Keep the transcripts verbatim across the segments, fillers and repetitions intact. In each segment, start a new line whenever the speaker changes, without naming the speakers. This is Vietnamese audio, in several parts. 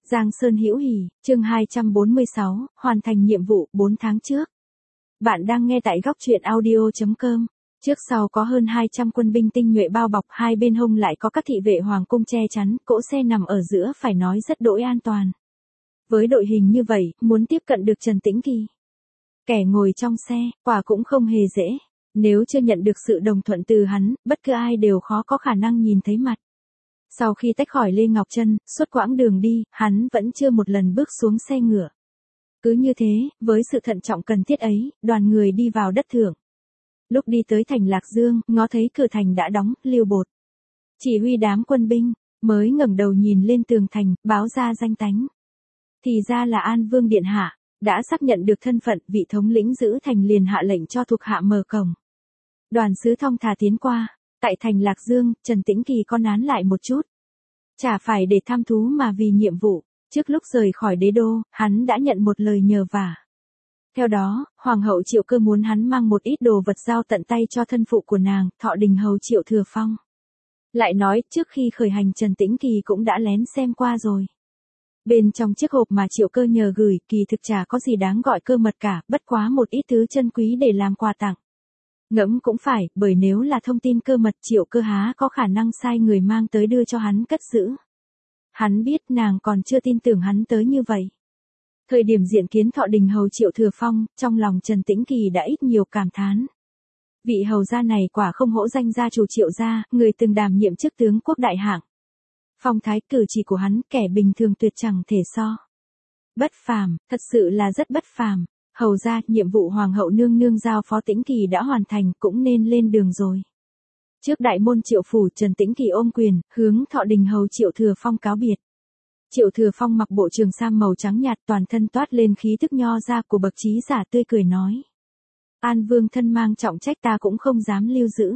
Giang Sơn hữu hỉ, chương hai trăm bốn mươi sáu, hoàn thành nhiệm vụ bốn tháng trước. Bạn đang nghe tại góc truyện audio chấm com. Trước sau có hơn hai trăm quân binh tinh nhuệ bao bọc, hai bên hông lại có các thị vệ hoàng cung che chắn, cỗ xe nằm ở giữa phải nói rất đỗi an toàn. Với đội hình như vậy, muốn tiếp cận được Trần Tĩnh Kỳ, kẻ ngồi trong xe, quả cũng không hề dễ. Nếu chưa nhận được sự đồng thuận từ hắn, bất cứ ai đều khó có khả năng nhìn thấy mặt. Sau khi tách khỏi Lê Ngọc Trân, suốt quãng đường đi, hắn vẫn chưa một lần bước xuống xe ngựa. Cứ như thế, với sự thận trọng cần thiết ấy, đoàn người đi vào đất Thượng. Lúc đi tới thành Lạc Dương, ngó thấy cửa thành đã đóng, Lưu Bột chỉ huy đám quân binh, mới ngẩng đầu nhìn lên tường thành, báo ra danh tánh. Thì ra là An Vương Điện Hạ, đã xác nhận được thân phận, vị thống lĩnh giữ thành liền hạ lệnh cho thuộc hạ mở cổng. Đoàn sứ thong thả tiến qua. Tại thành Lạc Dương, Trần Tĩnh Kỳ có nán lại một chút. Chả phải để tham thú mà vì nhiệm vụ. Trước lúc rời khỏi đế đô, hắn đã nhận một lời nhờ vả. Theo đó, Hoàng hậu Triệu Cơ muốn hắn mang một ít đồ vật giao tận tay cho thân phụ của nàng, Thọ Đình hầu Triệu Thừa Phong. Lại nói, trước khi khởi hành Trần Tĩnh Kỳ cũng đã lén xem qua rồi. Bên trong chiếc hộp mà Triệu Cơ nhờ gửi, kỳ thực chả có gì đáng gọi cơ mật cả, bất quá một ít thứ chân quý để làm quà tặng. Ngẫm cũng phải, bởi nếu là thông tin cơ mật, Triệu Cơ há có khả năng sai người mang tới đưa cho hắn cất giữ. Hắn biết nàng còn chưa tin tưởng hắn tới như vậy. Thời điểm diện kiến Thọ Đình hầu Triệu Thừa Phong, trong lòng Trần Tĩnh Kỳ đã ít nhiều cảm thán. Vị hầu gia này quả không hổ danh gia chủ Triệu gia, người từng đảm nhiệm chức tướng quốc đại hạng. Phong thái cử chỉ của hắn, kẻ bình thường tuyệt chẳng thể so. Bất phàm, thật sự là rất bất phàm. Hầu ra, nhiệm vụ Hoàng hậu nương nương giao phó Tĩnh Kỳ đã hoàn thành, cũng nên lên đường rồi. Trước đại môn Triệu phủ, Trần Tĩnh Kỳ ôm quyền, hướng Thọ Đình hầu Triệu Thừa Phong cáo biệt. Triệu Thừa Phong mặc bộ trường sam màu trắng nhạt, toàn thân toát lên khí tức nho gia của bậc trí giả, tươi cười nói. An Vương thân mang trọng trách, ta cũng không dám lưu giữ.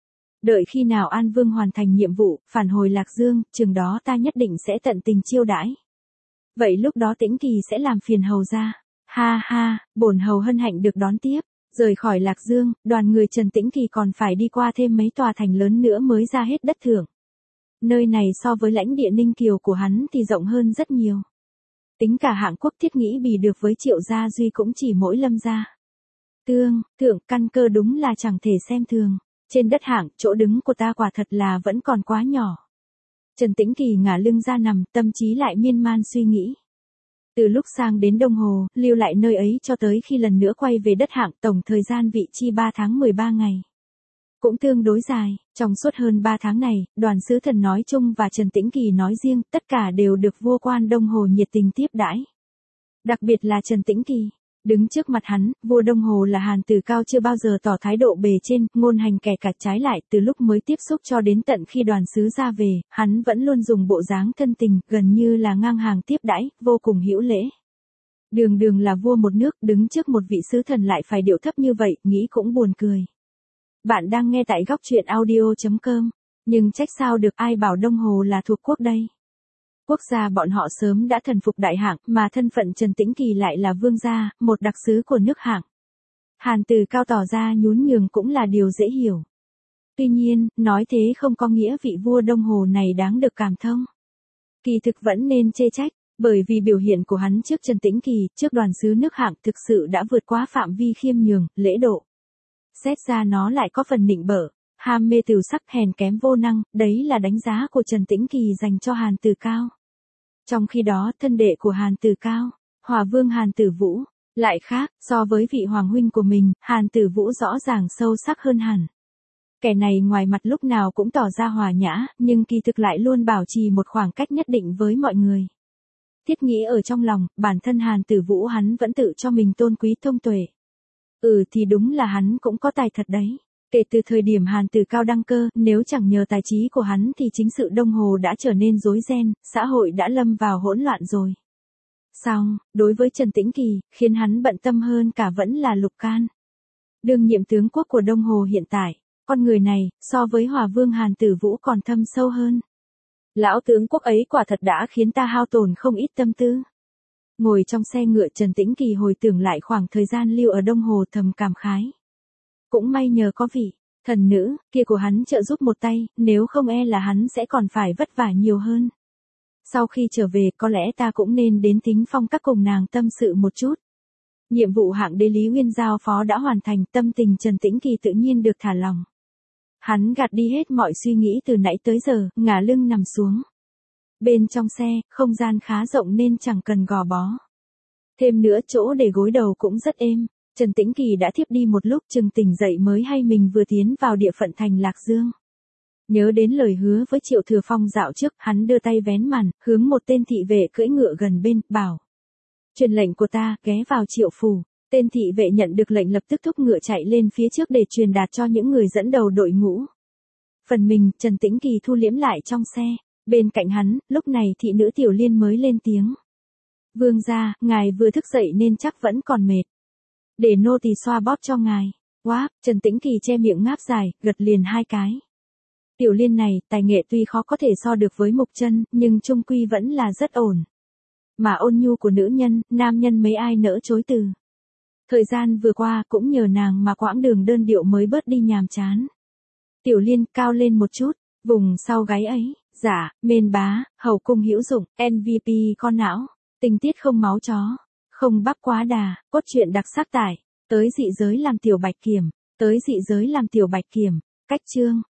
Đợi khi nào An Vương hoàn thành nhiệm vụ, phản hồi Lạc Dương, chừng đó ta nhất định sẽ tận tình chiêu đãi. Vậy lúc đó Tĩnh Kỳ sẽ làm phiền hầu gia. Ha ha, bổn hầu hân hạnh được đón tiếp. Rời khỏi Lạc Dương, đoàn người Trần Tĩnh Kỳ còn phải đi qua thêm mấy tòa thành lớn nữa mới ra hết đất Thượng. Nơi này so với lãnh địa Ninh Kiều của hắn thì rộng hơn rất nhiều. Tính cả hạng quốc thiết nghĩ bì được với Triệu gia duy cũng chỉ mỗi Lâm gia. Tương, Thượng, căn cơ đúng là chẳng thể xem thường. Trên đất Hạng, chỗ đứng của ta quả thật là vẫn còn quá nhỏ. Trần Tĩnh Kỳ ngả lưng ra nằm, tâm trí lại miên man suy nghĩ. Từ lúc sang đến Đông Hồ, lưu lại nơi ấy cho tới khi lần nữa quay về đất Hạng, tổng thời gian vị chi ba tháng mười ba ngày. Cũng tương đối dài, trong suốt hơn ba tháng này, đoàn sứ thần nói chung và Trần Tĩnh Kỳ nói riêng, tất cả đều được vua quan Đông Hồ nhiệt tình tiếp đãi. Đặc biệt là Trần Tĩnh Kỳ. Đứng trước mặt hắn, vua Đông Hồ là Hàn Tử Cao chưa bao giờ tỏ thái độ bề trên, ngôn hành kẻ cả trái lại, từ lúc mới tiếp xúc cho đến tận khi đoàn sứ ra về, hắn vẫn luôn dùng bộ dáng thân tình, gần như là ngang hàng tiếp đãi, vô cùng hữu lễ. Đường đường là vua một nước, đứng trước một vị sứ thần lại phải điệu thấp như vậy, nghĩ cũng buồn cười. Bạn đang nghe tại góc truyện audio chấm com, nhưng trách sao được, ai bảo Đông Hồ là thuộc quốc đây. Quốc gia bọn họ sớm đã thần phục đại Hạng, mà thân phận Trần Tĩnh Kỳ lại là vương gia, một đặc sứ của nước Hạng. Hàn Từ Cao tỏ ra nhún nhường cũng là điều dễ hiểu. Tuy nhiên, nói thế không có nghĩa vị vua Đông Hồ này đáng được cảm thông. Kỳ thực vẫn nên chê trách, bởi vì biểu hiện của hắn trước Trần Tĩnh Kỳ, trước đoàn sứ nước Hạng thực sự đã vượt quá phạm vi khiêm nhường, lễ độ. Xét ra nó lại có phần nịnh bợ, ham mê tửu sắc, hèn kém vô năng, đấy là đánh giá của Trần Tĩnh Kỳ dành cho Hàn Từ Cao. Trong khi đó, thân đệ của Hàn Tử Cao, Hòa Vương Hàn Tử Vũ, lại khác, so với vị hoàng huynh của mình, Hàn Tử Vũ rõ ràng sâu sắc hơn hẳn. Kẻ này ngoài mặt lúc nào cũng tỏ ra hòa nhã, nhưng kỳ thực lại luôn bảo trì một khoảng cách nhất định với mọi người. Thiết nghĩ ở trong lòng, bản thân Hàn Tử Vũ hắn vẫn tự cho mình tôn quý thông tuệ. Ừ thì đúng là hắn cũng có tài thật đấy. Kể từ thời điểm Hàn Tử Cao đăng cơ, nếu chẳng nhờ tài trí của hắn thì chính sự Đông Hồ đã trở nên rối ren, xã hội đã lâm vào hỗn loạn rồi. Song, đối với Trần Tĩnh Kỳ, khiến hắn bận tâm hơn cả vẫn là Lục Can. Đương nhiệm tướng quốc của Đông Hồ hiện tại, con người này, so với Hòa Vương Hàn Tử Vũ còn thâm sâu hơn. Lão tướng quốc ấy quả thật đã khiến ta hao tổn không ít tâm tư. Ngồi trong xe ngựa, Trần Tĩnh Kỳ hồi tưởng lại khoảng thời gian lưu ở Đông Hồ, thầm cảm khái. Cũng may nhờ có vị thần nữ kia của hắn trợ giúp một tay, nếu không e là hắn sẽ còn phải vất vả nhiều hơn. Sau khi trở về có lẽ ta cũng nên đến Thính Phong Các cùng nàng tâm sự một chút. Nhiệm vụ hạng đế Lý Uyên giao phó đã hoàn thành, tâm tình Trần Tĩnh Kỳ tự nhiên được thả lỏng. Hắn gạt đi hết mọi suy nghĩ từ nãy tới giờ, ngả lưng nằm xuống. Bên trong xe, không gian khá rộng nên chẳng cần gò bó. Thêm nữa chỗ để gối đầu cũng rất êm. Trần Tĩnh Kỳ đã thiếp đi một lúc, chừng tỉnh dậy mới hay mình vừa tiến vào địa phận thành Lạc Dương. Nhớ đến lời hứa với Triệu Thừa Phong dạo trước, hắn đưa tay vén màn, hướng một tên thị vệ cưỡi ngựa gần bên, bảo. Truyền lệnh của ta, ghé vào Triệu phủ. Tên thị vệ nhận được lệnh lập tức thúc ngựa chạy lên phía trước để truyền đạt cho những người dẫn đầu đội ngũ. Phần mình, Trần Tĩnh Kỳ thu liễm lại trong xe. Bên cạnh hắn, lúc này thị nữ Tiểu Liên mới lên tiếng. Vương gia, ngài vừa thức dậy nên chắc vẫn còn mệt. Để nô tỳ xoa bóp cho ngài. Wow, Trần Tĩnh Kỳ che miệng ngáp dài, gật liền hai cái. Tiểu Liên này, tài nghệ tuy khó có thể so được với Mục Chân, nhưng chung quy vẫn là rất ổn. Mà ôn nhu của nữ nhân, nam nhân mấy ai nỡ chối từ. Thời gian vừa qua cũng nhờ nàng mà quãng đường đơn điệu mới bớt đi nhàm chán. Tiểu Liên cao lên một chút, vùng sau gáy ấy, dạ, mên bá, hầu cung hữu dụng, em vê pê con não, tình tiết không máu chó, không bắp quá đà, cốt truyện đặc sắc tải, tới dị giới làm tiểu bạch kiểm, tới dị giới làm tiểu bạch kiểm, cách chương.